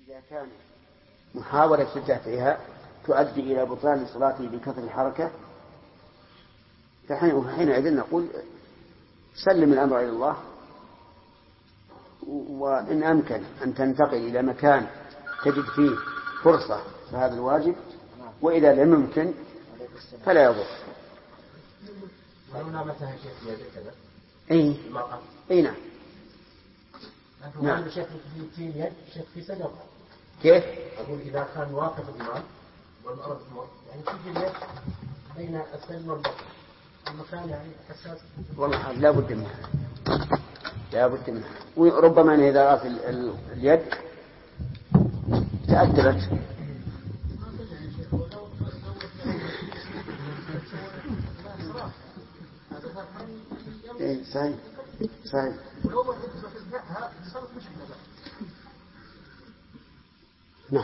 إذا كان محاولة دفعها تؤدي إلى بطلان صلاته بكثرة الحركة فحينئذ نقول سلم الأمر إلى الله، وإن أمكن أن تنتقل إلى مكان تجد فيه فرصة فهذا الواجب، وإذا لم يمكن فلا يضر. أي نعم. نعم. كيف؟ أقول إذا كان واقف الإمام والمرأة تمر يعني تجي اليد بين السلم والبطن المكان يعني حساس. والله لا بد منها وربما أن إذا رأت اليد تأثرت. إيه صحيح. نعم.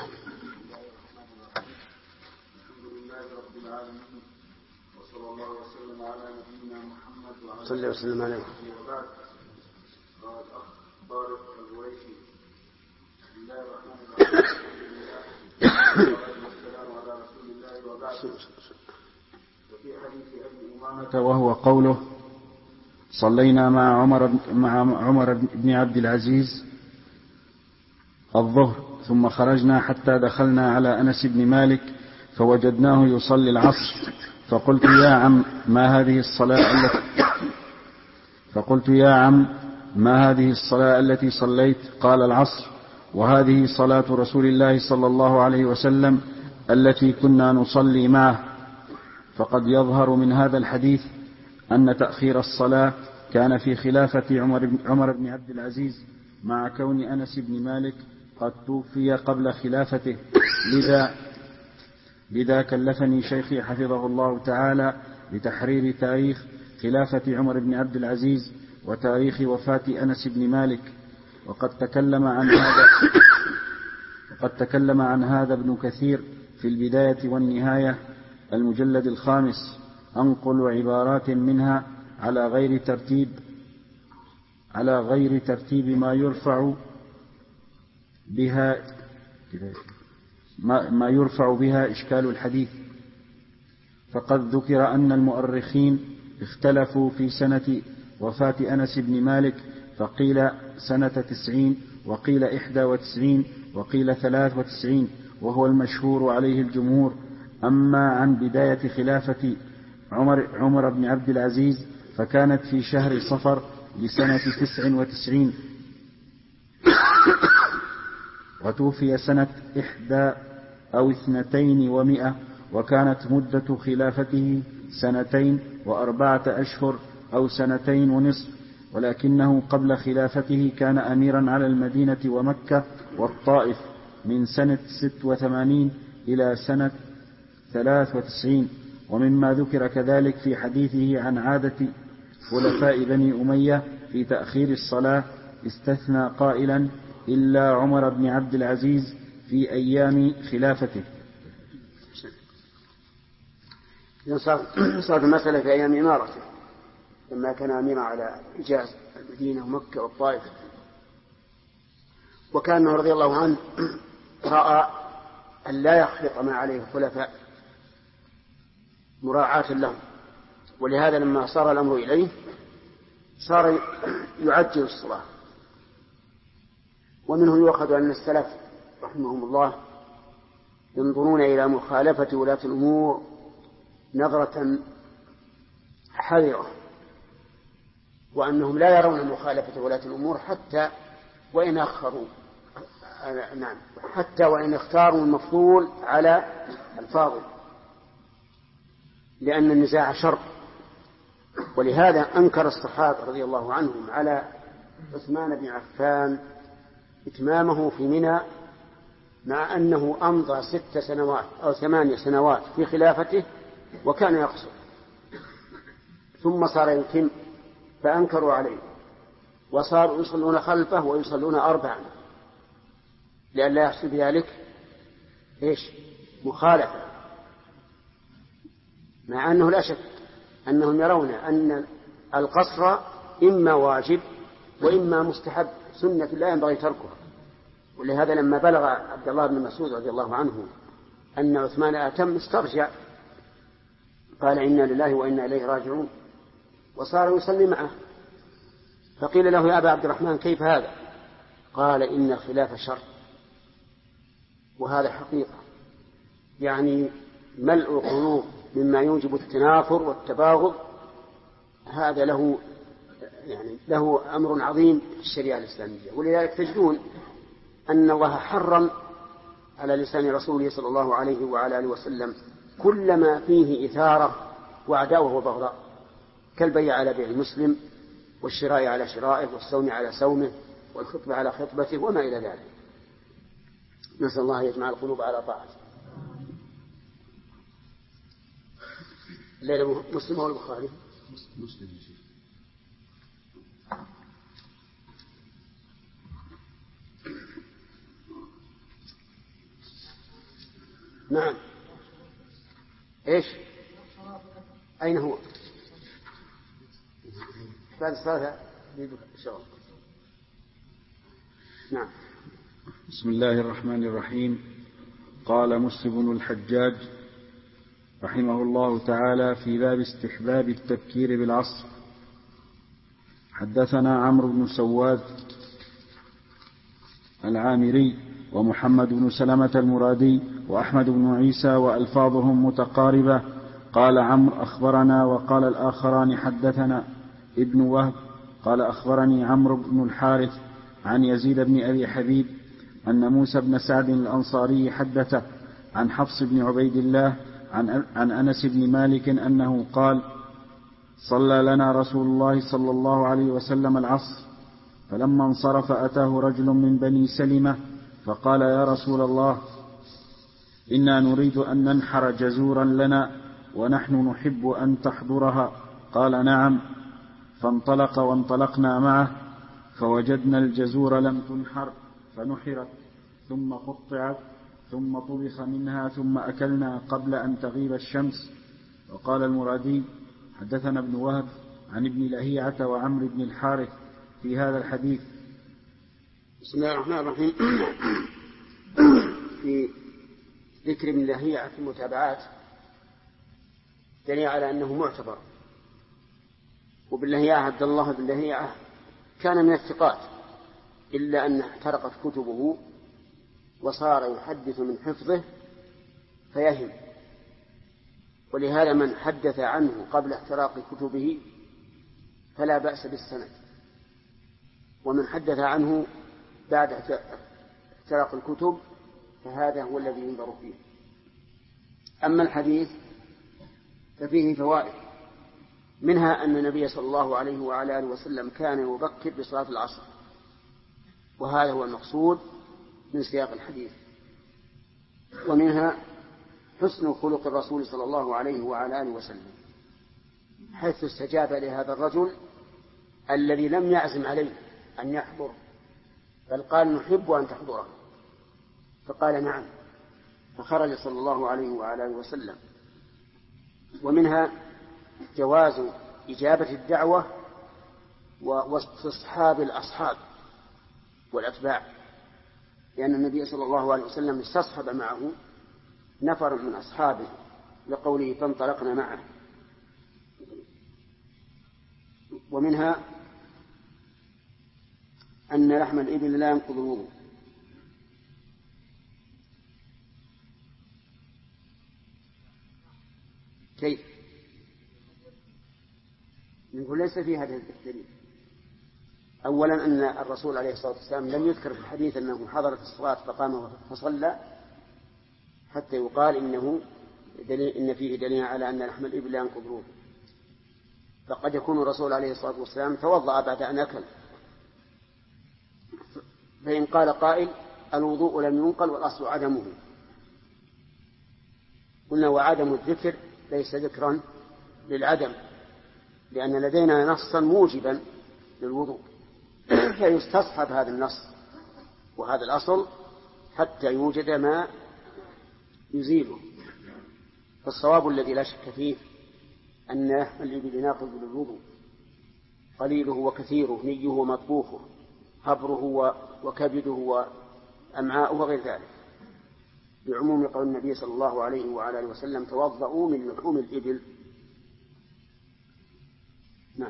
وصلى الله وسلم على نبينا محمد وعلى صلى الله وسلم عليه. قال أخبار الغويثي بسم الله الرحمن الرحيم والسلام على رسول الله وبعد. وفي حديث أبي أمامة وهو قوله صلينا مع عمر بن عبد العزيز الظهر ثم خرجنا حتى دخلنا على أنس بن مالك فوجدناه يصلي العصر فقلت يا عم ما هذه الصلاة التي صليت؟ قال العصر، وهذه صلاة رسول الله صلى الله عليه وسلم التي كنا نصلي معه. فقد يظهر من هذا الحديث أن تأخير الصلاة كان في خلافة عمر بن عبد العزيز، مع كون أنس بن مالك قد توفي قبل خلافته. لذا كلفني شيخي حفظه الله تعالى بتحرير تاريخ خلافة عمر بن عبد العزيز وتاريخ وفاة أنس بن مالك. وقد تكلم عن هذا ابن كثير في البداية والنهاية المجلد 5. أنقل عبارات منها على غير ترتيب ما يرفع بها إشكال الحديث. فقد ذكر أن المؤرخين اختلفوا في سنة وفاة أنس بن مالك، فقيل سنة 90 وقيل 91 وقيل 93، وهو المشهور عليه الجمهور. أما عن بداية خلافة عمر بن عبد العزيز فكانت في شهر صفر لسنة 99 وتوفي سنة 21 وكانت مدة خلافته 2 و4 أشهر أو 2 ونصف، ولكنه قبل خلافته كان أميرا على المدينة ومكة والطائف من سنة 86 إلى سنة 93. ومما ذكر كذلك في حديثه عن عادة خلفاء بني أمية في تأخير الصلاة استثنى قائلا إلا عمر بن عبد العزيز في أيام خلافته. صارت المسألة في أيام إمارته لما كان أميرا على حجاز المدينة ومكة والطائف، وكان رضي الله عنه رأى أن لا يخلط ما عليه الخلفاء مراعاة لهم، ولهذا لما صار الأمر إليه صار يعجل الصلاة. ومنه يؤخذ أن السلف رحمهم الله ينظرون إلى مخالفة ولاة الأمور نظرة حذرة، وأنهم لا يرون مخالفة ولاة الأمور حتى وإن أخروا، نعم، حتى وإن اختاروا المفضول على الفاضل، لأن النزاع شر. ولهذا أنكر الصحابة رضي الله عنهم على عثمان بن عفان إتمامه في منى، مع أنه أمضى 6 سنوات أو 8 سنوات في خلافته وكان يقصر، ثم صار يتم فأنكروا عليه، وصاروا يصلون خلفه ويصلون 4 لئلا يحصل ذلك مخالفة، مع أنه لا شك أنهم يرون أن القصر إما واجب وإما مستحب، سنة لا ينبغي تركها. ولهذا لما بلغ عبد الله بن مسعود رضي الله عنه أن عثمان أتم استرجع، قال إنا لله وإنا إليه راجعون، وصار يصلي معه. فقيل له يا أبا عبد الرحمن كيف هذا؟ قال إن الخلاف شر، وهذا حقيقة، يعني ملء القلوب مما يوجب التنافر والتباغض، هذا له أمر عظيم في الشريعة الإسلامية. ولذلك تجدون أن الله حرم على لسان رسوله صلى الله عليه وعلى آله وسلم كل ما فيه إثارة وعداوة وبغضاء، كالبيع على بيع المسلم، والشراء على شرائه، والصوم على صومه، والخطبة على خطبته، وما إلى ذلك. نسأل الله يجمع القلوب على طاعته. الليلة مسلم أو البخاري؟ مسلم. نعم. إيش؟ أين هو؟ بعد الصلاة شغل. نعم. بسم الله الرحمن الرحيم. قال مسلم بن الحجاج رحمه الله تعالى في باب استحباب التبكير بالعصر: حدثنا عمرو بن سواد العامري ومحمد بن سلمة المرادي وأحمد بن عيسى وألفاظهم متقاربة. قال عمرو أخبرنا، وقال الآخران حدثنا ابن وهب قال أخبرني عمرو بن الحارث عن يزيد بن أبي حبيب أن موسى بن سعد الأنصاري حدثه عن حفص بن عبيد الله عن أنس بن مالك أنه قال: صلى لنا رسول الله صلى الله عليه وسلم العصر، فلما انصرف أتاه رجل من بني سلمة فقال: يا رسول الله، إنا نريد أن ننحر جزورا لنا ونحن نحب أن تحضرها. قال: نعم. فانطلق وانطلقنا معه، فوجدنا الجزور لم تنحر فنحرت ثم قطعت ثم طبخ منها ثم أكلنا قبل أن تغيب الشمس. وقال المرادي: حدثنا ابن وهب عن ابن لهيعة وعمرو بن الحارث في هذا الحديث. بسم الله الرحمن الرحيم. في ذكر ابن لهيعة في المتابعات دليل على أنه معتبر. وابن لهيعة عبد الله بن لهيعة كان من الثقات، إلا أن احترقت كتبه وصار يحدث من حفظه فيهم، ولهذا من حدث عنه قبل احتراق كتبه فلا بأس بالسند، ومن حدث عنه بعد احتراق الكتب فهذا هو الذي ينظر فيه. أما الحديث ففيه فوائد، منها أن النبي صلى الله عليه وعلى آله وسلم كان يبكر بصلاة العصر، وهذا هو المقصود من سياق الحديث. ومنها حسن خلق الرسول صلى الله عليه وعلى آله وسلم، حيث استجاب لهذا الرجل الذي لم يعزم عليه أن يحضر، بل قال: نحب أن تحضره، فقال: نعم، فخرج صلى الله عليه وعلى آله وسلم. ومنها جواز إجابة الدعوة واستصحاب الأصحاب والأتباع، لأن النبي صلى الله عليه وسلم استصحب معه نفر من أصحابه لقوله: فانطلقنا معه. ومنها أن لحم الإبل لا ينقض الوضوء. كيف؟ نقول ليس في هذا الدليل. أولا أن الرسول عليه الصلاة والسلام لم يذكر في الحديث أنه حضرت الصلاة فقام فصلى حتى يقال إن فيه دليل على أن لحم الإبل لا ينقض الوضوء. فقد يكون الرسول عليه الصلاة والسلام توضأ بعد أن أكل، فإن قال قائل: الوضوء لم ينقل والأصل عدمه، قلنا: وعدم الذكر ليس ذكرا للعدم، لأن لدينا نصا موجبا للوضوء، فيستصحب هذا النص وهذا الأصل حتى يوجد ما يزيله. فالصواب الذي لا شك فيه أن لحم الإبل ناقض للوضوء، قليله وكثيره، نيه ومطبوخه، هبره وكبده أمعاء وغير ذلك، بعموم قول النبي صلى الله عليه وعلى آله وسلم توضؤوا من لحوم الإبل. نعم.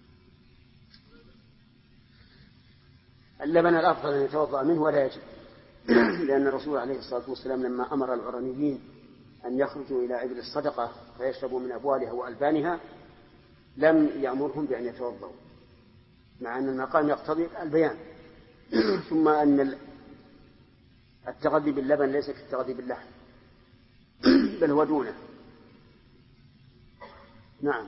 اللبن الأفضل أن يتوضأ منه ولا يجب، لأن الرسول عليه الصلاة والسلام لما أمر العرنيين أن يخرجوا إلى إبل الصدقة فيشربوا من أبوالها وألبانها لم يأمرهم بأن يتوضأوا، مع أن المقام يقتضي البيان. ثم أن التغذي باللبن ليس كالتغذي باللحم، بل هو دونه. نعم.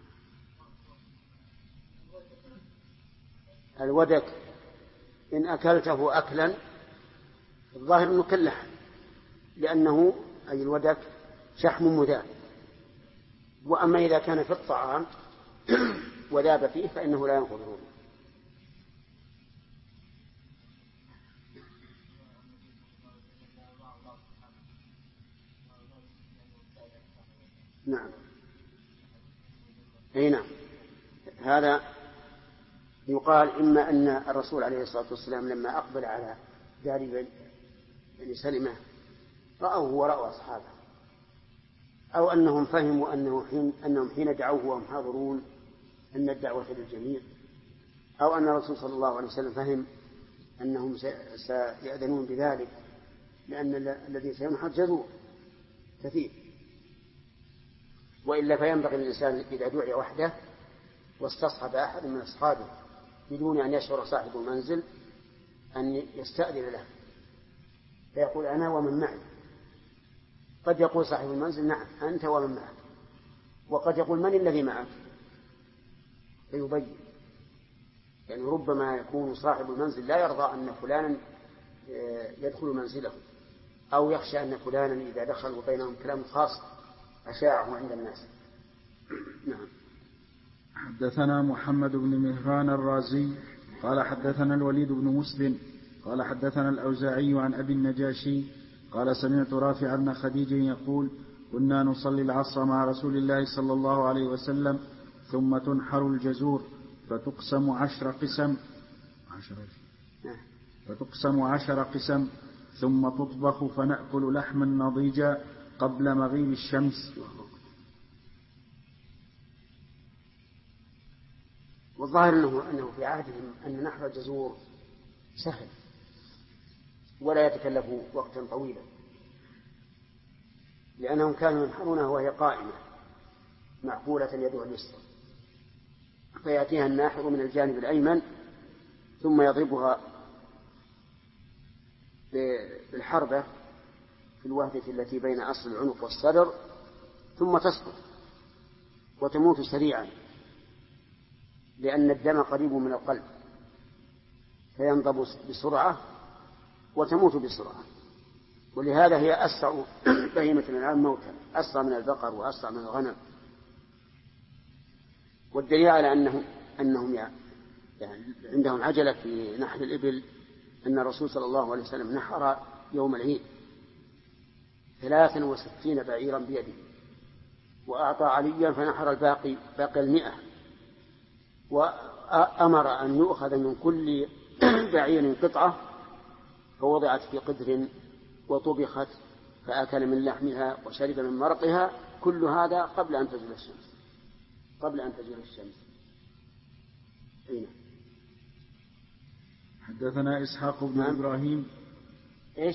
الودك إن أكلته أكلا الظاهر أنه كاللحم، لأنه أي الودك شحم مذاب. وأما إذا كان في الطعام وذاب فيه فإنه لا ينقض الوضوء. نعم. أي نعم. هذا يقال إما أن الرسول عليه الصلاة والسلام لما أقبل على دار بني سلمة رأوه ورأوا أصحابه، أو أنهم فهموا أنهم حين دعوه وهم حاضرون أن الدعوة للجميع، أو أن الرسول صلى الله عليه وسلم فهم أنهم سيأذنون بذلك، لأن الذي سينحر جزور كثير. وإلا فينبغي للإنسان إذا دعي وحده واستصحب أحد من أصحابه بدون أن يشعر صاحب المنزل أن يستأذن له، فيقول أنا ومن معي. قد يقول صاحب المنزل نعم أنت ومن معك، وقد يقول من الذي معك فيبين. يعني ربما يكون صاحب المنزل لا يرضى أن فلانا يدخل منزله، أو يخشى أن فلانا إذا دخل وبينهم كلام خاص أشاعه عند الناس. نعم. حدثنا محمد بن مهران الرازي قال حدثنا الوليد بن مسلم قال حدثنا الأوزاعي عن أبي النجاشي قال سمعت رافع بن خديج يقول كنا نصلي العصر مع رسول الله صلى الله عليه وسلم ثم تنحر الجزور فتقسم 10 قسم ثم تطبخ فنأكل لحما نضيجا قبل مغيب الشمس. والظاهر أنه في عهدهم أن نحر الجزور سهل ولا يتكلف وقتا طويلا، لأنهم كانوا ينحرونها وهي قائمة معقولة يدها اليسرى، فيأتيها الناحر من الجانب الأيمن ثم يضربها بالحربة في الوهدة التي بين أصل العنق والصدر، ثم تسقط وتموت سريعا، لأن الدم قريب من القلب فينضب بسرعة وتموت بسرعة. ولهذا هي أسرع بهيمة الأنعام موتا، أسرع من البقر وأسرع من الغنم. والدليل على أنهم يعني عندهم عجلة في نحر الإبل أن الرسول صلى الله عليه وسلم نحر يوم العيد 63 بعيرا بيده، وأعطى عليا فنحر باقي 100، وأمر أن يؤخذ من كل بعير قطعة فوضعت في قدر وطبخت فأكل من لحمها وشرب من مرقها، كل هذا قبل أن تزول الشمس. هنا. حدثنا إسحاق بن إبراهيم. إيش؟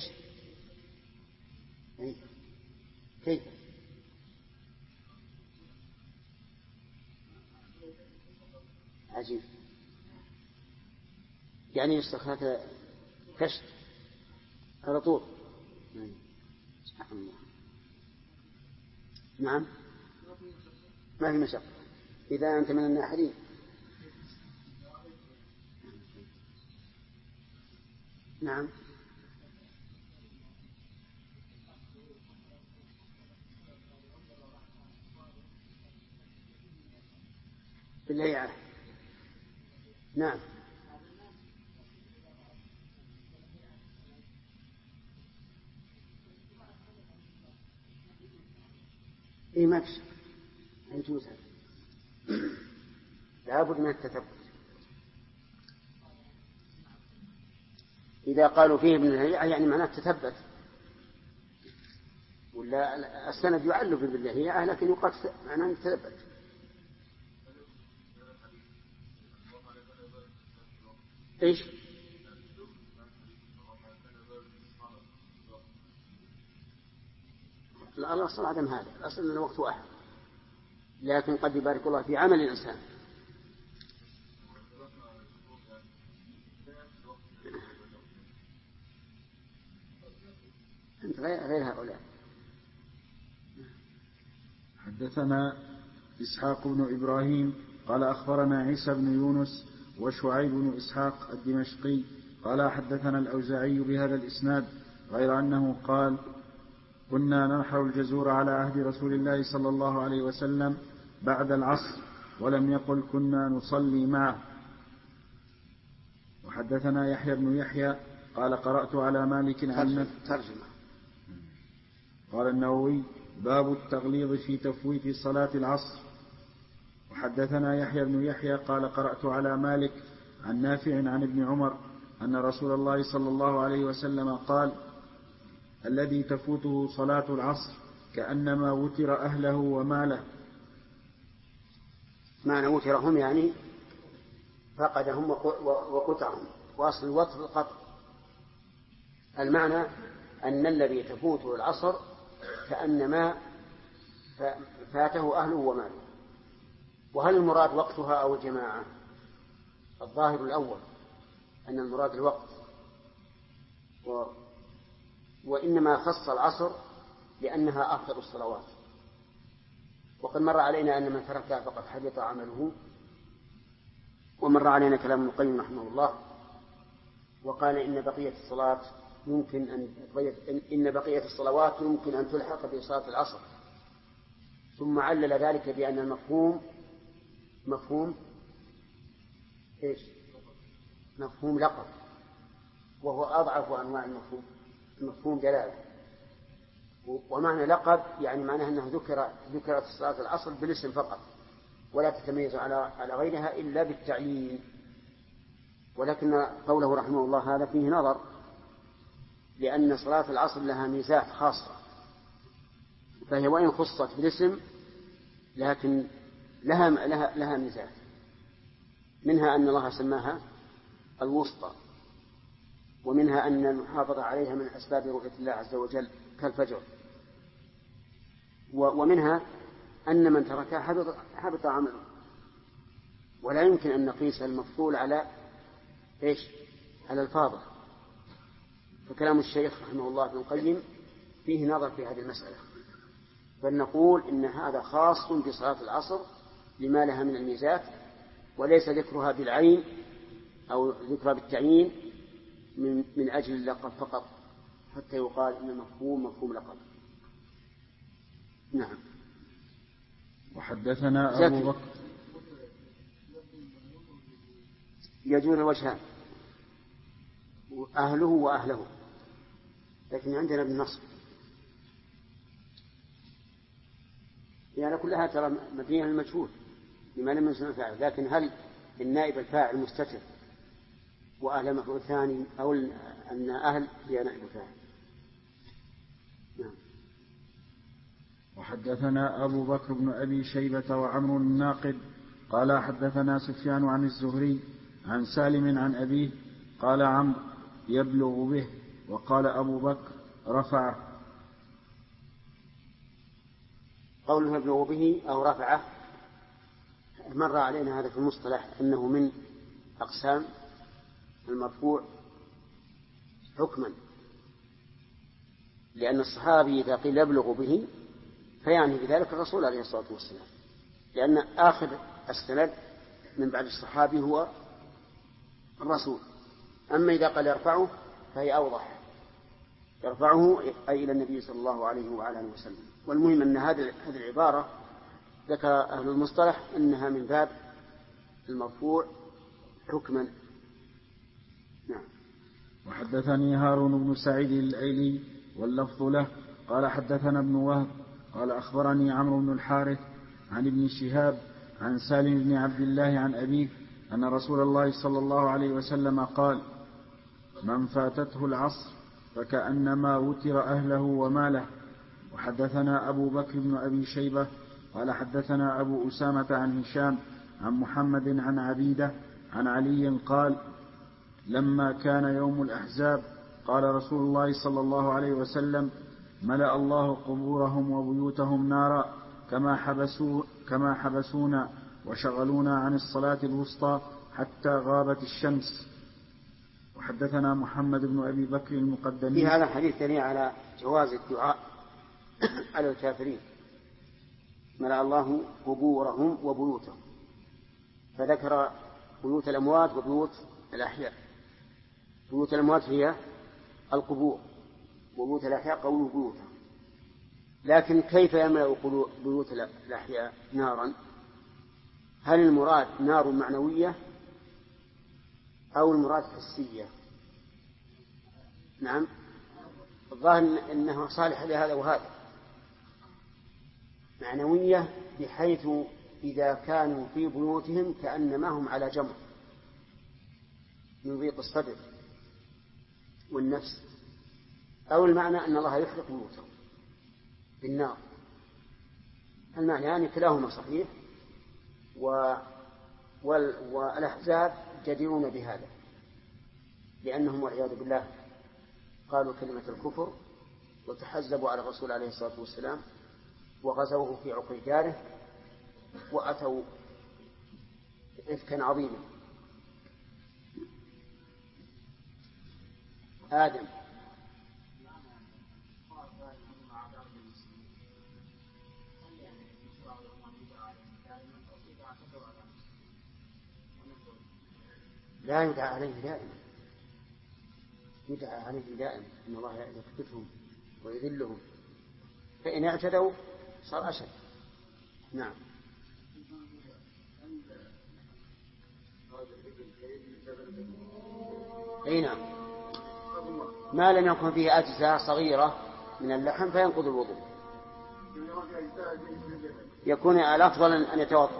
كيف؟ عجيب، يعني يستخدم كشف على طول. سبحان الله. نعم، ما في مشقة إذا أنت من الناحرين. نعم. بالله. نعم. إيه ما في شك يجوز هذا، لابد من التثبت. إذا قالوا فيه ابن لهيعة يعني معناه تثبت، ولا السند يعل بابن لهيعة لكن يقال معناه تثبت. إيش؟ لا، الأصل عدم هذا، الأصل أن الوقت واحد، لكن قد يبارك الله في عمل الإنسان. أنت غير هؤلاء. حدثنا إسحاق بن إبراهيم قال أخبرنا عيسى بن يونس وشعيب بن إسحاق الدمشقي قال حدثنا الأوزاعي بهذا الإسناد غير أنه قال كنا ننحر الجزور على عهد رسول الله صلى الله عليه وسلم بعد العصر، ولم يقل كنا نصلي معه. وحدثنا يحيى بن يحيى قال قرأت على مالك عن ترجمة. قال النووي باب التغليظ في تفويت صلاة العصر. وحدثنا يحيى بن يحيى قال قرأت على مالك عن نافع عن ابن عمر أن رسول الله صلى الله عليه وسلم قال الذي تفوته صلاة العصر كأنما وتر أهله وماله. معنى وترهم يعني فقدهم وقطعهم، وأصل الوتر القطع. المعنى أن الذي تفوته العصر كأنما فاته أهله وماله. وهل المراد وقتها أو الجماعة؟ الظاهر الأول أن المراد الوقت، وإنما خص العصر لأنها أفضل الصلوات. وقد مر علينا أن من تركها فقد حبط عمله، ومر علينا كلام ابن القيم رحمه الله وقال إن بقية الصلوات يمكن أن تلحق بصلاة العصر، ثم علل ذلك بأن المفهوم إيش؟ مفهوم لقب، وهو أضعف أنواع المفهوم دلالة. ومعنى لقب يعني معناه أنه ذكرت صلاة العصر بالاسم فقط، ولا تتميز على غيرها إلا بالتعيين. ولكن قوله رحمه الله هذا فيه نظر، لأن صلاة العصر لها ميزات خاصة، فهي وإن خصت بالاسم لكن لها ميزات، منها أن الله سماها الوسطى، ومنها أن المحافظة عليها من أسباب رؤية الله عز وجل كالفجر، ومنها أن من تركها حبط عمله. ولا يمكن أن نقيس المفضول على الفاضل. فكلام الشيخ رحمه الله ابن القيم فيه نظر في هذه المسألة، فلنقول إن هذا خاص بصلاة العصر لما لها من الميزات، وليس ذكرها بالعين أو ذكرها بالتعيين من أجل اللقب فقط، حتى يقال إن مفهوم لقب. نعم. وحدثنا أبو بكر يجوز الوجهان، أهله وأهله، لكن عندنا بالنصب يعني كلها ترى مبنية للمجهول لما لم يسمى فاعل. لكن هل النائب الفاعل مستتر وأهل مفعول ثاني، أو أن أهل هي نائب الفاعل؟ نعم. وحدثنا أبو بكر بن أبي شيبة وعمرو الناقد قال حدثنا سفيان عن الزهري عن سالم عن أبيه قال عمرو يبلغ به، وقال أبو بكر رفعه. قوله يبلغ به أو رفعه مر علينا هذا في المصطلح أنه من أقسام المرفوع حكما، لأن الصحابي إذا قيل يبلغ به فيعني بذلك الرسول عليه الصلاة والسلام، لأن آخر السند من بعد الصحابي هو الرسول. أما إذا قال يرفعه فهي أوضح، يرفعه أي إلى النبي صلى الله عليه وعلى آله وسلم. والمهم أن هذه العبارة ذكر أهل المصطلح أنها من باب المرفوع حكما. نعم. وحدثني هارون بن سعيد الأيلي واللفظ له قال حدثنا ابن وهب قال أخبرني عمرو بن الحارث عن ابن شهاب عن سالم بن عبد الله عن أبيه أن رسول الله صلى الله عليه وسلم قال من فاتته العصر فكأنما وتر أهله وماله. وحدثنا أبو بكر بن أبي شيبة قال حدثنا أبو أسامة عن هشام عن محمد عن عبيدة عن علي قال لما كان يوم الأحزاب قال رسول الله صلى الله عليه وسلم ملأ الله قبورهم وبيوتهم نارا كما حبسونا وشغلونا عن الصلاة الوسطى حتى غابت الشمس. وحدثنا محمد بن أبي بكر المقدمي. في هذا الحديث دليل على جواز الدعاء على الكافرين. ملأ الله قبورهم وبيوتهم، فذكر بيوت الأموات وبيوت الأحياء. بيوت الأموات هي القبور، وبيوت الأحياء قوله بيوتهم. لكن كيف يملأ بيوت الأحياء نارا؟ هل المراد نار معنوية أو المراد حسية؟ نعم، الظاهر أنه صالح لهذا وهذا. معنوية بحيث إذا كانوا في بيوتهم كأنما هم على جمر من ضيق الصدر والنفس، أو المعنى أن الله يحرق بيوتهم بالنار. المعنى يعني كلاهما صحيح، والأحزاب جديرون بهذا، لأنهم والعياذ بالله قالوا كلمة الكفر وتحزبوا على الرسول عليه الصلاة والسلام وغزوه في عقر داره وأتوا إفكا عظيما. آدم لا يدعى عليه دائما، يدعى عليه دائما إن الله يكبتهم ويذلهم، فإن اعتدوا صار أشد. نعم. أي نعم، ما لم يكن فيه أجزاء صغيرة من اللحم فينقض الوضوء، يكون الأفضل أن يتوضأ.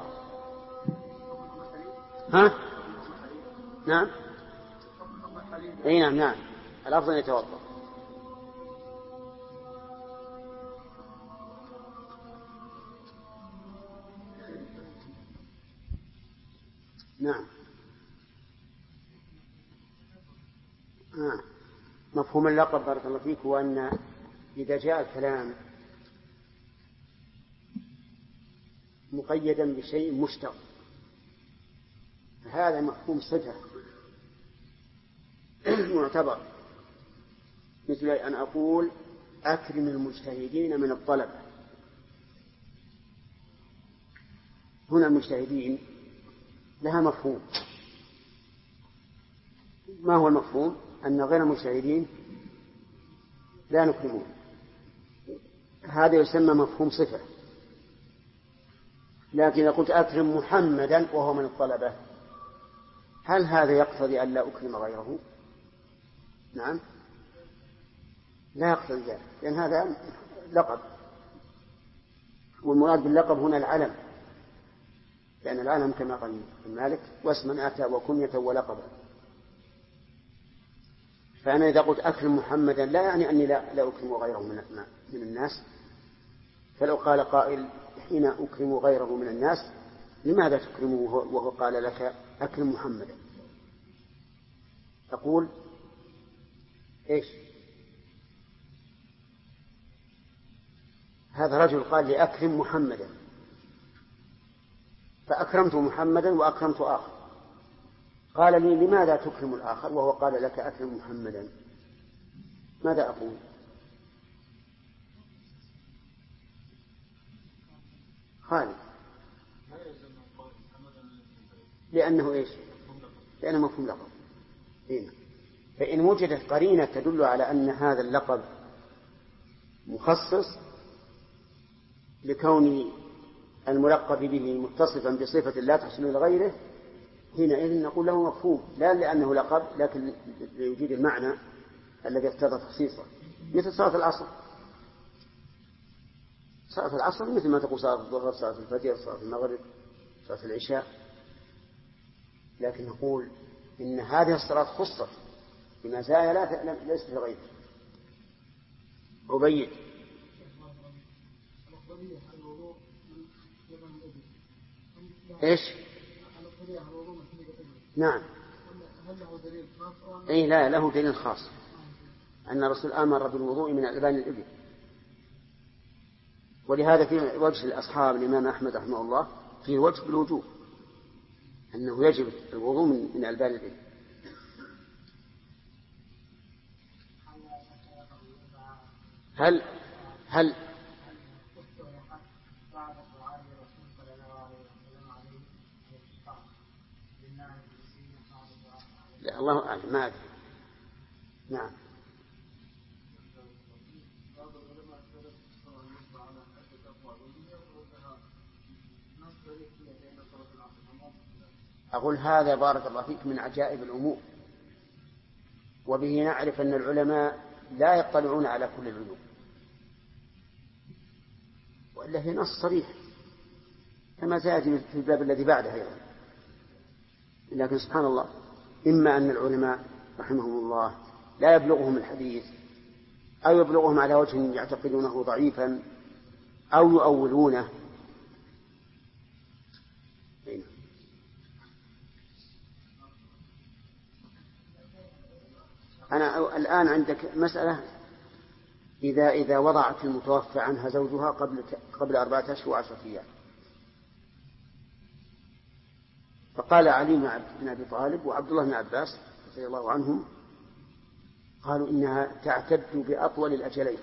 ها؟ نعم. أي نعم نعم، الأفضل أن يتوضأ. نعم. مفهوم اللقب بارك الله فيك هو أن إذا جاء الكلام مقيدا بشيء مشتق فهذا مفهوم صفة معتبر، مثل أن أقول أكرم المجتهدين من الطلبة. هنا المجتهدين لها مفهوم. ما هو المفهوم؟ أن غير المجتهدين لا نكرمون، هذا يسمى مفهوم صفة. لكن إذا قلت أكرم محمدا وهو من الطلبة، هل هذا يقتضي أن لا أكرم غيره؟ نعم، لا يقتضي ذلك، لأن هذا لقب، والمراد باللقب هنا العلم، لأن العلم كما قال المالك واسما أتى وكنية ولقبا. فأنا إذا قلت أكرم محمدا لا يعني أني لا أكرم غيره من الناس. فلو قال قائل حين أكرم غيره من الناس لماذا تكرمه وهو قال لك أكرم محمدا؟ تقول إيش؟ هذا رجل قال لي أكرم محمدا، فأكرمت محمدا وأكرمت آخر، قال لي لماذا تكرم الآخر وهو قال لك أكرم محمدا؟ ماذا أقول؟ خالد، لأنه إيش؟ لأنه مفهوم لقب. هنا فإن وجدت قرينة تدل على أن هذا اللقب مخصص لكون الملقب به متصفا بصفة لا تحصل لغيره، حينئذ نقول له مفهوم، لا لأنه لقب لكن لوجود المعنى الذي اقتضى تخصيصه. مثل صلاة العصر، صلاة العصر مثل ما تقول صلاة الظهر، صلاة الفجر، صلاة المغرب، صلاة العشاء، لكن نقول إن هذه الصلاة خصت في مزايا ليس في غيره. عبيد. ايش؟ نعم. اي لا، له دليل خاص ان الرسول امر بالوضوء من البان الابل، ولهذا في وجه الاصحاب الامام احمد رحمه الله في وجه بالوجوب انه يجب الوضوء من البان الابل. هل لا، الله أعلم، ما أدري. نعم. أقول هذا بارك الله فيك من عجائب الأمور، وبه نعرف أن العلماء لا يطلعون على كل العلوم، وإلا هي نص صريح كما سيأتي في الباب الذي بعده أيضا. لكن سبحان الله، إما أن العلماء رحمهم الله لا يبلغهم الحديث، أو يبلغهم على وجه يعتقدونه ضعيفا، أو يؤولونه. أنا الآن عندك مسألة، إذا وضعت المتوفى عنها زوجها قبل 4 أشهر و10 أيام، فقال علي بن أبي طالب وعبد الله بن عباس رضي الله عنهم قالوا إنها تعتد بأطول الأجلين.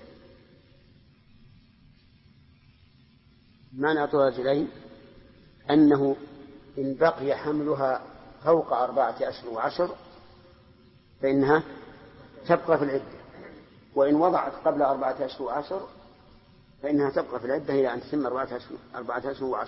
معنى أطول الأجلين أنه إن بقي حملها فوق 4 أشهر و10 فإنها تبقى في العدة، وإن وضعت قبل 4 أشهر و10 فإنها تبقى في العدة إلى أن تتم 4 أشهر و10.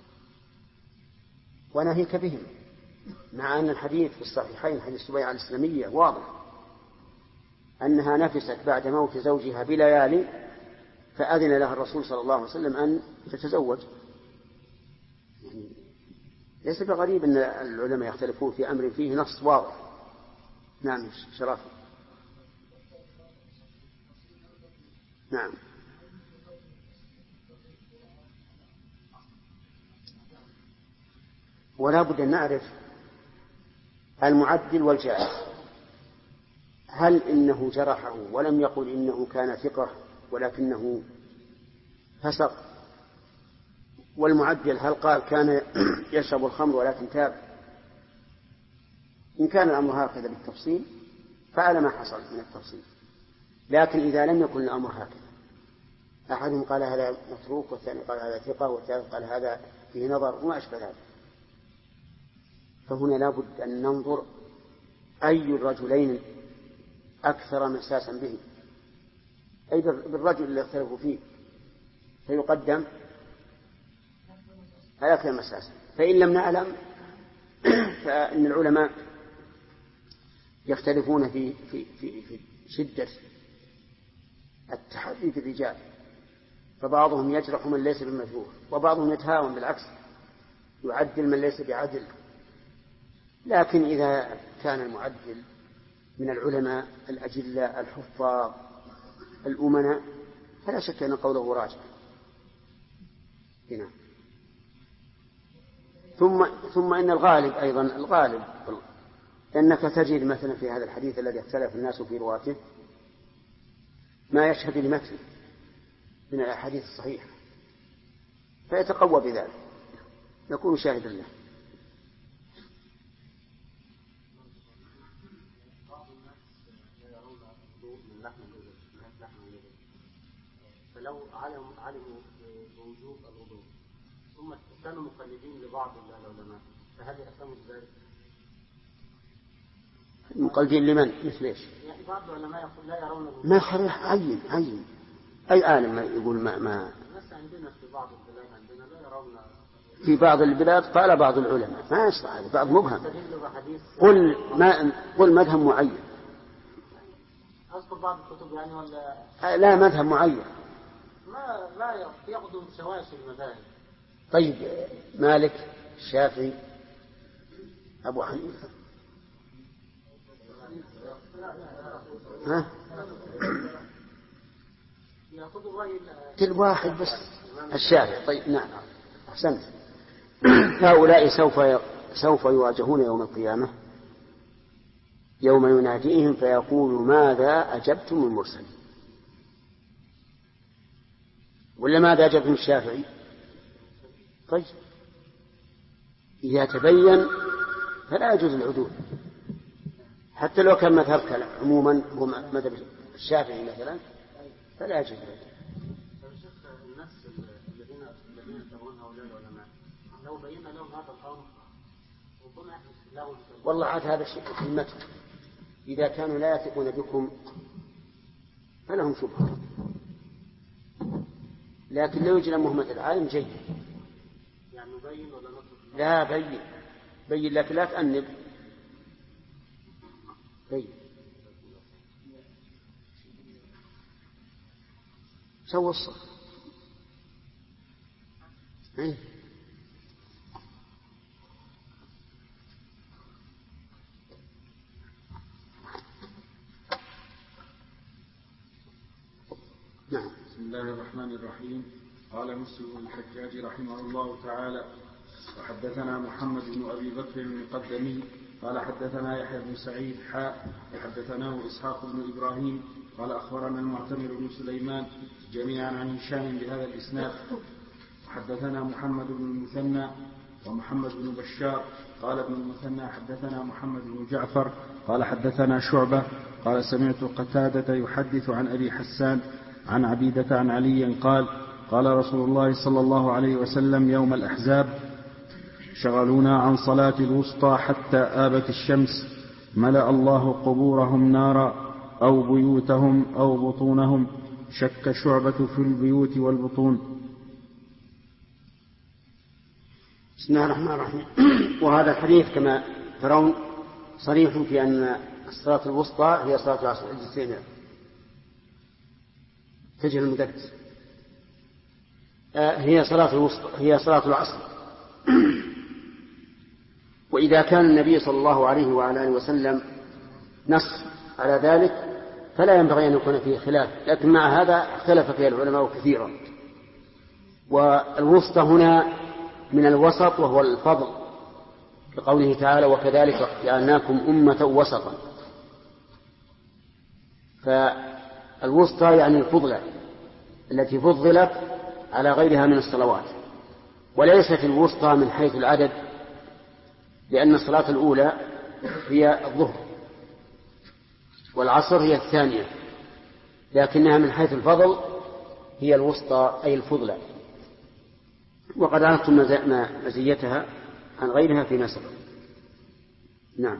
وناهيك بهم، مع أن الحديث في الصحيحين حديث سبيعة الإسلامية واضح أنها نفست بعد موت زوجها بليالي فأذن لها الرسول صلى الله عليه وسلم أن تتزوج. يعني ليس بغريب أن العلماء يختلفون في أمر فيه نص واضح. نعم شرف. نعم. ولا بد أن نعرف المعدل والجاهل، هل إنه جرحه ولم يقل إنه كان ثقة ولكنه فسق، والمعدل هل قال كان يشرب الخمر ولكن تاب. إن كان الأمر هكذا بالتفصيل فعلى ما حصل من التفصيل، لكن إذا لم يكن الأمر هكذا، أحدهم قال هذا متروك والثاني قال هذا ثقة والثالث قال هذا فيه نظر وما أشبه ذلك، فهنا لابد أن ننظر أي الرجلين أكثر مساسا به، أي بالرجل اللي اختلفوا فيه، فيقدم الأكثر مساسا. فإن لم نعلم فإن العلماء يختلفون في شدة التحدي في الرجال، فبعضهم يجرح من ليس بمجروح، وبعضهم يتهاون بالعكس يعدل من ليس بعدل. لكن إذا كان المعدل من العلماء الأجلاء الحفاظ الأمناء فلا شك أن قوله راجع. هنا ثم إن الغالب أيضا الغالب أنك تجد مثلا في هذا الحديث الذي اختلف الناس في رواته ما يشهد لمثله من الأحاديث الصحيحة فيتقوى بذلك، يكون شاهدا له. فلو علموا بوجوب الوضوء ثم كانوا مقلدين لبعض العلماء فهل يأثموا بذلك؟ مقلدين لمن؟ مثل ايش؟ يعني بعض العلماء يقول لا يرون الوضوء. ما خريح عين أي عالم يقول ما بس عندنا في بعض البلاد عندنا لا يرون. في بعض البلاد قال بعض العلماء ما يصح، هذا بعض مبهم. قل مذهب معين. أذكر بعض الكتب يعني ولا لا مذهب معين. ما يأخذوا شواشي المذاهب. طيب مالك، الشافعي، أبو حنيفة، ها؟ كل واحد بس الشافعي. طيب نعم أحسنت. هؤلاء سوف يواجهون يوم القيامة يوم يناديهم فيقول ماذا أجبتم المرسلين، ولا ماذا أجبتم الشافعي؟ طيب إذا تبين فلا يجوز العدول، حتى لو كان مذهب عموما هو مذهب الشافعي مثلا فلا يجوز العدول. الناس الذين يتبعون هؤلاء العلماء لو بينا لهم هذا الأمر ربما لهم. والله عاد هذا الشيء في المتن، إذا كانوا لا يثقون بكم فلهم شبهة، لكن لو يجي مهمة العالم جيد. يعني نبين ولا نترك؟ لا بين لكن لا تأنب. بين سوى الصف. نعم. بسم الله الرحمن الرحيم. قال مسلم الحجاج رحمه الله تعالى: وحدثنا محمد بن أبي بكر المقدمي قال حدثنا يحيى بن سعيد وحدثناه إسحاق بن إبراهيم قال أخبرنا المعتمر بن سليمان جميعا عن هشام بهذا الإسناد. وحدثنا محمد بن المثنى ومحمد بن بشار قال ابن المثنى حدثنا محمد بن جعفر قال حدثنا شعبة قال سمعت قتادة يحدث عن أبي حسان عن عبيدة عن علي قال رسول الله صلى الله عليه وسلم يوم الأحزاب: شغلونا عن صلاة الوسطى حتى آبت الشمس، ملأ الله قبورهم نارا أو بيوتهم أو بطونهم. شك شعبة في البيوت والبطون. بسم الله الرحمن الرحيم. وهذا الحديث كما ترون صريح في أن الصلاة الوسطى هي صلاة العصر. تجهل المدرس. هي صلاة الوسطى هي صلاة العصر. وإذا كان النبي صلى الله عليه وعلى آله وسلم نص على ذلك فلا ينبغي أن يكون فيه خلاف، لكن مع هذا اختلف فيه العلماء كثيرا. والوسطى هنا من الوسط وهو الفضل، لقوله تعالى: وكذلك جعلناكم أمة وسطا. فالوسطى يعني الفضلة التي فضلت على غيرها من الصلوات، وليست الوسطى من حيث العدد، لأن الصلاة الأولى هي الظهر والعصر هي الثانية، لكنها من حيث الفضل هي الوسطى أي الفضلة. وقد عرفتم مزيتها عن غيرها فيما سبق. نعم.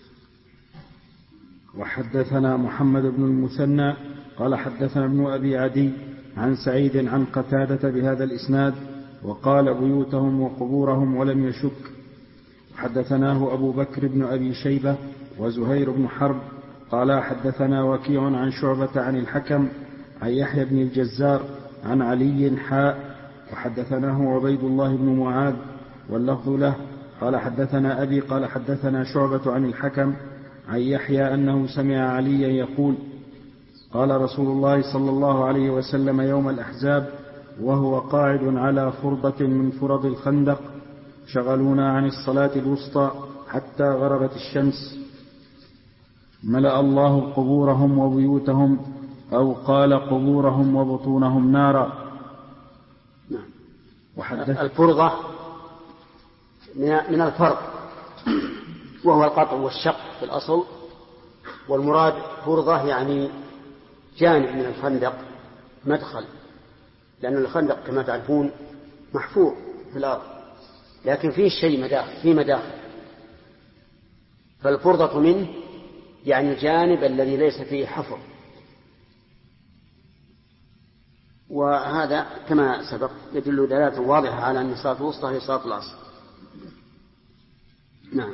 وحدثنا محمد بن المثنى قال حدثنا ابن أبي عدي عن سعيد عن قتادة بهذا الإسناد وقال: بيوتهم وقبورهم ولم يشك. حدثناه أبو بكر بن أبي شيبة وزهير بن حرب قال حدثنا وكيع عن شعبة عن الحكم عن يحيى بن الجزار عن علي وحدثناه عبيد الله بن معاذ واللفظ له قال حدثنا أبي قال حدثنا شعبة عن الحكم عن يحيى أنه سمع عليا يقول: قال رسول الله صلى الله عليه وسلم يوم الأحزاب وهو قاعد على فرضة من فرض الخندق: شغلونا عن الصلاة الوسطى حتى غربت الشمس، ملأ الله قبورهم وبيوتهم، أو قال قبورهم وبطونهم نارا. الفرضة من الفرض وهو القطع والشق في الأصل، والمراد فرضة يعني جانب من الخندق مدخل، لأن الخندق كما تعرفون محفور في الأرض لكن فيه شيء مداخل، فالفرضة منه يعني الجانب الذي ليس فيه حفر. وهذا كما سبق يدل دلالة واضحة على أن الصلاة الوسطى هي صلاة العصر. نعم.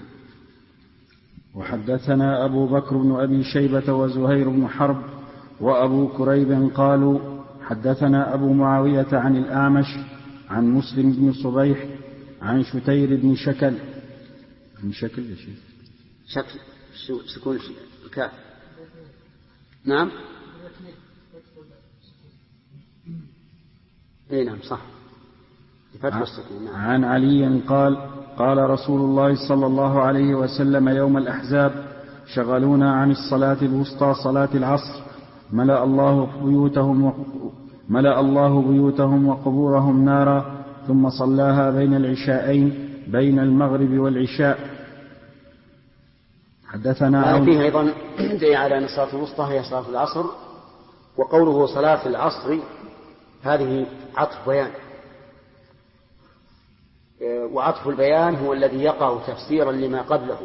وحدثنا أبو بكر بن أبي شيبة وزهير بن حرب وأبو كريب قالوا حدثنا أبو معاوية عن الأعمش عن مسلم بن صبيح عن شتير بن شكل. من شكل يا شيخ؟ شكل سكون الكاف. نعم. اي نعم صح. عن علي قال قال رسول الله صلى الله عليه وسلم يوم الأحزاب شغلونا عن الصلاة الوسطى صلاة العصر ملأ الله بيوتهم وقبورهم نارا ثم صلاها بين العشاءين بين المغرب والعشاء. حدثنا فيه أيضا دليل على أن الصلاة الوسطى هي صلاة العصر، وقوله صلاة العصر هذه عطف بيان، وعطف البيان هو الذي يقع تفسيرا لما قبله،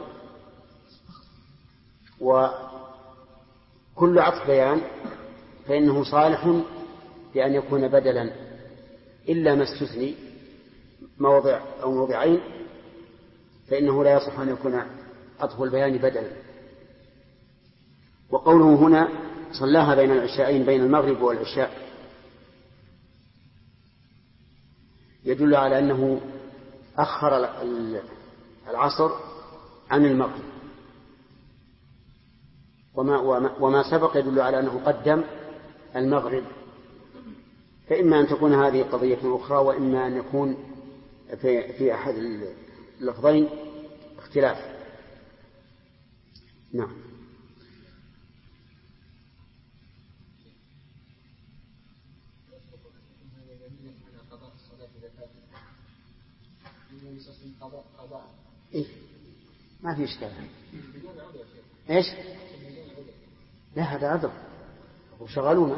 وكل عطف بيان فإنه صالح لأن يكون بدلا إلا ما استثني موضع أو موضعين فإنه لا يصح أن يكون عطف البيان بدلا. وقوله هنا صلاها بين العشاءين بين المغرب والعشاء يدل على أنه أخر العصر عن المغرب، وما سبق يدل على أنه قدم المغرب، فإما أن تكون هذه قضية أخرى وإما أن يكون في أحد اللفظين اختلاف. نعم. إيه؟ ما في إشكال. إيش؟ لا هذا عذر وشغلونا.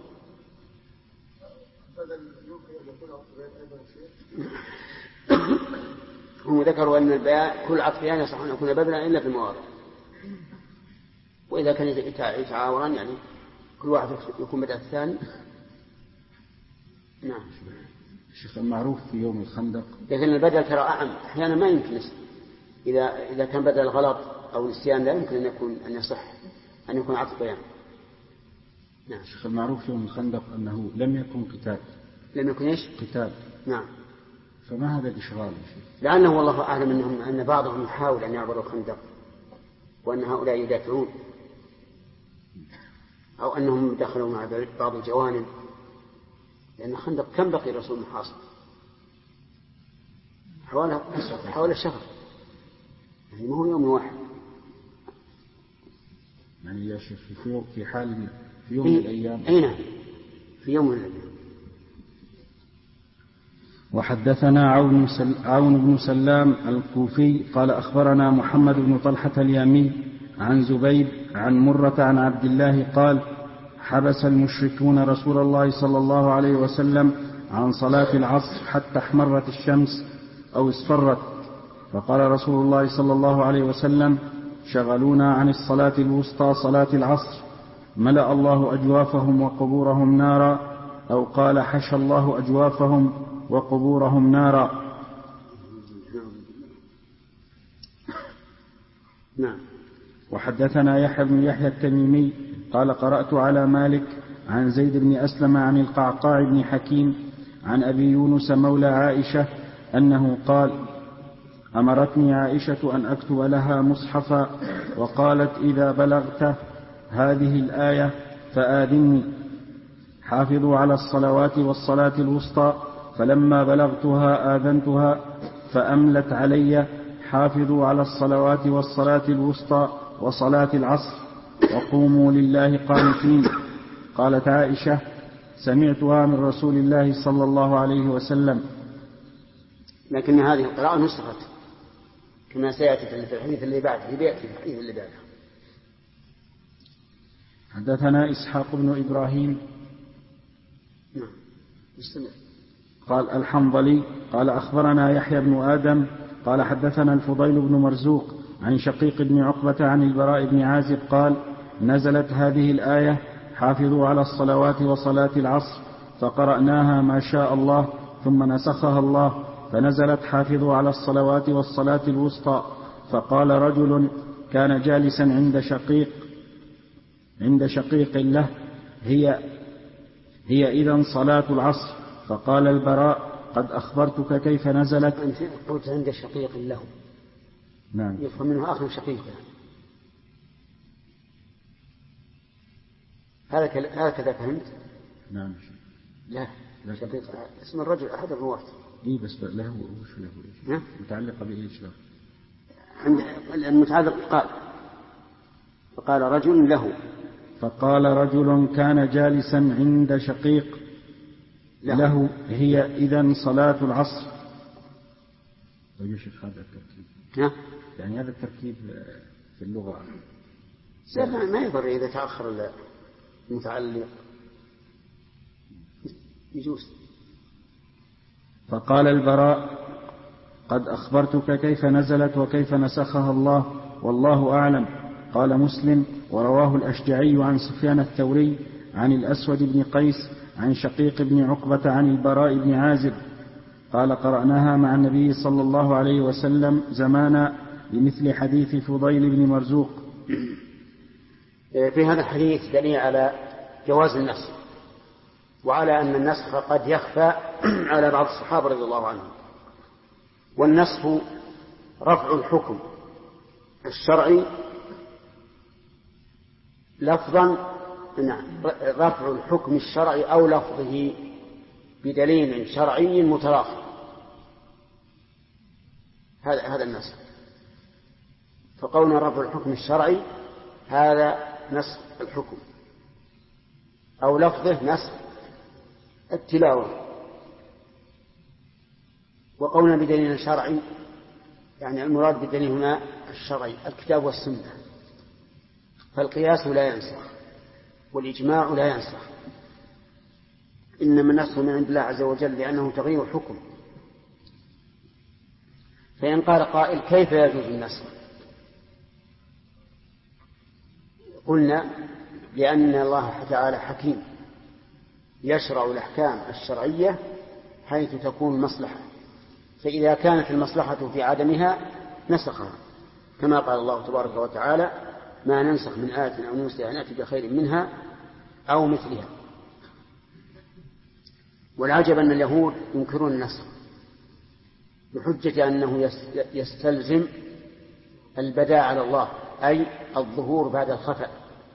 هم ذكروا أن البيان كل عطفيان يصح أن يكون بدلا إلا في المواضع، وإذا كان يتعاوران يعني كل واحد يكون بدأ الثاني. نعم. الشيخ المعروف في يوم الخندق لكن البدل ترى أعم، أحيانا ما يمكن إذا كان بدل غلط أو نسيان لا يمكن أن يصح أن يكون عطف بيان. نعم. الشيخ المعروف في يوم الخندق أنه لم يكن قتال. لم يكن إيش؟ قتال. نعم. فما هذا الإشغال؟ لأنه والله أعلم أن بعضهم يحاول أن يعبروا الخندق وأن هؤلاء يدافعون، أو أنهم دخلوا مع بعض الجوانب، لأن الخندق كم بقي رسول محاصر؟ حوالي الشهر، يعني ما هو يوم واحد. يعني يا شيخ في حال في يوم من الأيام. أي نعم في يوم من الأيام. وحدثنا عون بن سلام الكوفي قال أخبرنا محمد بن طلحة اليامي عن زبيد عن مرة عن عبد الله قال حبس المشركون رسول الله صلى الله عليه وسلم عن صلاة العصر حتى احمرت الشمس أو اصفرت، فقال رسول الله صلى الله عليه وسلم شغلونا عن الصلاة الوسطى صلاة العصر ملأ الله أجوافهم وقبورهم نارا، أو قال حشى الله أجوافهم وقبورهم نارا. نعم. وحدثنا يحيى بن يحيى التميمي قال قرأت على مالك عن زيد بن أسلم عن القعقاع بن حكيم عن أبي يونس مولى عائشة أنه قال أمرتني عائشة أن أكتب لها مصحفا وقالت إذا بلغت هذه الآية فآذني حافظوا على الصلوات والصلاة الوسطى، فلما بلغتها آذنتها فأملت علي حافظوا على الصلوات والصلاة الوسطى وصلاة العصر وقوموا لله قانتين. قالت عائشة سمعتها من رسول الله صلى الله عليه وسلم. لكن هذه القراءة نسخت كما سيأتي في الحديث اللي بعده. حدثنا إسحاق بن إبراهيم قال الحنظلي قال أخبرنا يحيى بن آدم قال حدثنا الفضيل بن مرزوق عن شقيق بن عقبة عن البراء بن عازب قال نزلت هذه الآية حافظوا على الصلوات وصلاة العصر، فقرأناها ما شاء الله ثم نسخها الله فنزلت حافظوا على الصلوات والصلاة الوسطى. فقال رجل كان جالسا عند شقيق له هي إذن صلاة العصر. فقال البراء قد أخبرتك كيف نزلت. أنت قلت عند شقيق له. نعم. يفهم منه آخر شقيق. هكذا فهمت؟ نعم. لا شقيق اسم الرجل أحد الرواة. إيه بس له وش له؟ متعلقة بإيش له؟ المتعلق فقال رجل له. فقال رجل كان جالسا عند شقيق له هي إذن صلاة العصر. ويشيخ هذا التركيب يعني هذا التركيب في اللغة ما يضر إذا تأخر المتعلق يجوز. فقال البراء قد أخبرتك كيف نزلت وكيف نسخها الله والله أعلم. قال مسلم ورواه الأشجعي عن سفيان الثوري عن الأسود بن قيس عن شقيق بن عقبة عن البراء بن عازب قال قرأناها مع النبي صلى الله عليه وسلم زمانا بمثل حديث فضيل بن مرزوق. في هذا الحديث دليل على جواز النسخ وعلى أن النسخ قد يخفى على بعض الصحابة رضي الله عنهم. والنسخ رفع الحكم الشرعي لفظا رفع الحكم الشرعي أو لفظه بدليل شرعي متراخٍ. هذا النسخ. فقولنا رفع الحكم الشرعي هذا نسخ الحكم أو لفظه نسخ التلاوة. وقولنا بدليل شرعي يعني المراد بالدليل هنا الشرعي الكتاب والسنة. فالقياس لا ينسخ والإجماع لا ينسخ، إنما النسخ من عند الله عز وجل لأنه تغيير حكم. فإن قال قائل كيف يجوز النسخ؟ قلنا لأن الله تعالى حكيم يشرع الأحكام الشرعية حيث تكون مصلحة، فإذا كانت المصلحة في عدمها نسخها، كما قال الله تبارك وتعالى ما ننسخ من آية أو ننسها نأتي بخير منها أو مثلها. والعجب أن اليهود ينكرون النسخ بحجة أنه يستلزم البداء على الله أي الظهور بعد الخفاء،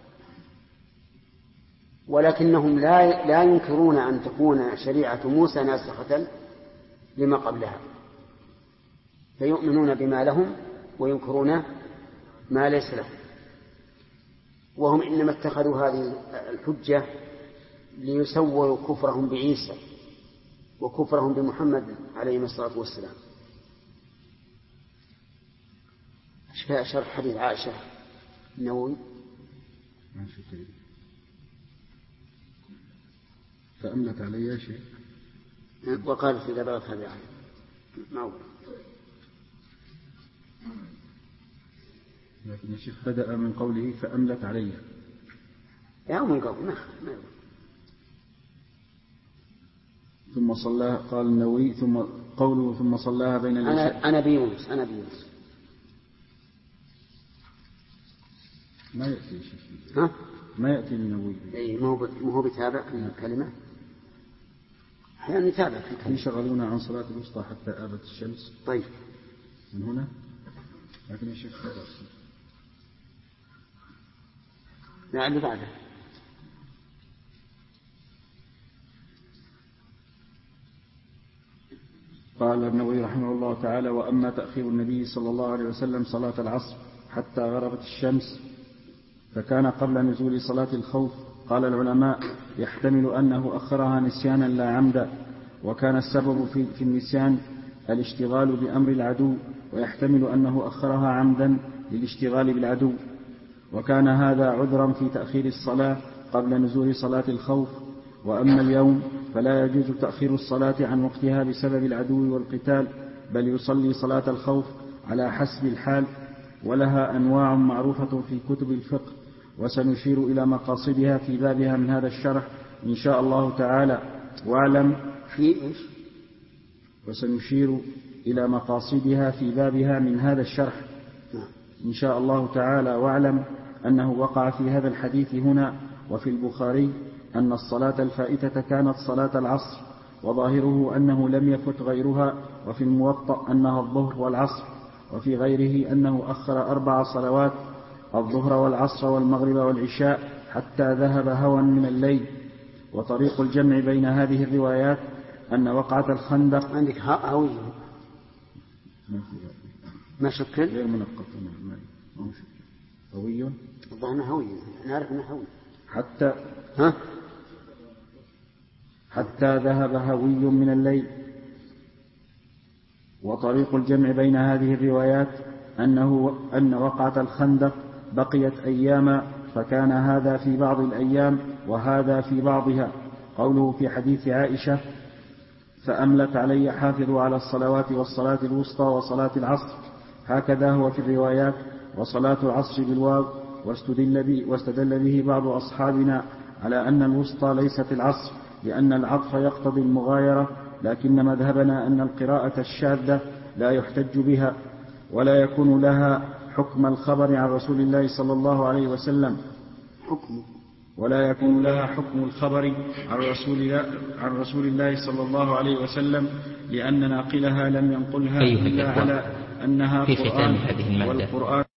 ولكنهم لا ينكرون أن تكون شريعة موسى ناسخة لما قبلها، فيؤمنون بما لهم وينكرون ما ليس لهم. وهم إنما اتخذوا هذه الحجة ليسووا كفرهم بعيسى وكفرهم بمحمد عليه الصلاة والسلام. أشبه شرح حديث عائشة النووي فأملت علي شيء وقالت إذا بغت هذه الآية ما لكن الشيخ بدأ من قوله فأملت علي يا من قبل ثم صلى قال النووي ثم قوله ثم صلاها بين العشاء. أنا بيونس ما يأتي شيء ما يأتي النووي ما هو بتابع الكلمة أحيانا يتابع يشغلون عن صلاة الوسطى حتى آبت الشمس. طيب من هنا لكن الشيخ بدأ لا اللي بعده قال النووي رحمه الله تعالى وأما تأخير النبي صلى الله عليه وسلم صلاة العصر حتى غربت الشمس فكان قبل نزول صلاة الخوف. قال العلماء يحتمل أنه أخرها نسيانا لا عمدا، وكان السبب في النسيان الاشتغال بأمر العدو، ويحتمل أنه أخرها عمدا للاشتغال بالعدو، وكان هذا عذرا في تأخير الصلاة قبل نزول صلاة الخوف. وأما اليوم فلا يجوز تأخير الصلاة عن وقتها بسبب العدو والقتال، بل يصلي صلاة الخوف على حسب الحال، ولها أنواع معروفة في كتب الفقه، وسنشير إلى مقاصدها في بابها من هذا الشرح إن شاء الله تعالى. واعلم وسنشير إلى مقاصدها في بابها من هذا الشرح إن شاء الله تعالى. واعلم أنه وقع في هذا الحديث هنا وفي البخاري أن الصلاة الفائتة كانت صلاة العصر، وظاهره أنه لم يفت غيرها، وفي الموطأ أنها الظهر والعصر، وفي غيره أنه أخر 4 صلوات الظهر والعصر والمغرب والعشاء حتى ذهب هوى من الليل. وطريق الجمع بين هذه الروايات أن وقعة الخندق عندك هوي ما شكل غير منقط هوي الظاهر هوي نعرف انه هوي حتى ذهب هوي من الليل. وطريق الجمع بين هذه الروايات أن وقعة الخندق بقيت أياما، فكان هذا في بعض الأيام وهذا في بعضها. قوله في حديث عائشة فأملت علي حافظوا على الصلوات والصلاة الوسطى وصلاة العصر، هكذا هو في الروايات، وصلاة العصر بالواو. واستدل به بعض أصحابنا على أن الوسطى ليست العصر لأن العطف يقتضي المغايرة، لكن مذهبنا أن القراءة الشاذة لا يحتج بها ولا يكون لها حكم الخبر عن رسول الله صلى الله عليه وسلم، ولا يكون لها حكم الخبر عن رسول الله صلى الله عليه وسلم، لأن ناقلها لم ينقلها إلا على أنها في ختام هذه المادة والقرآن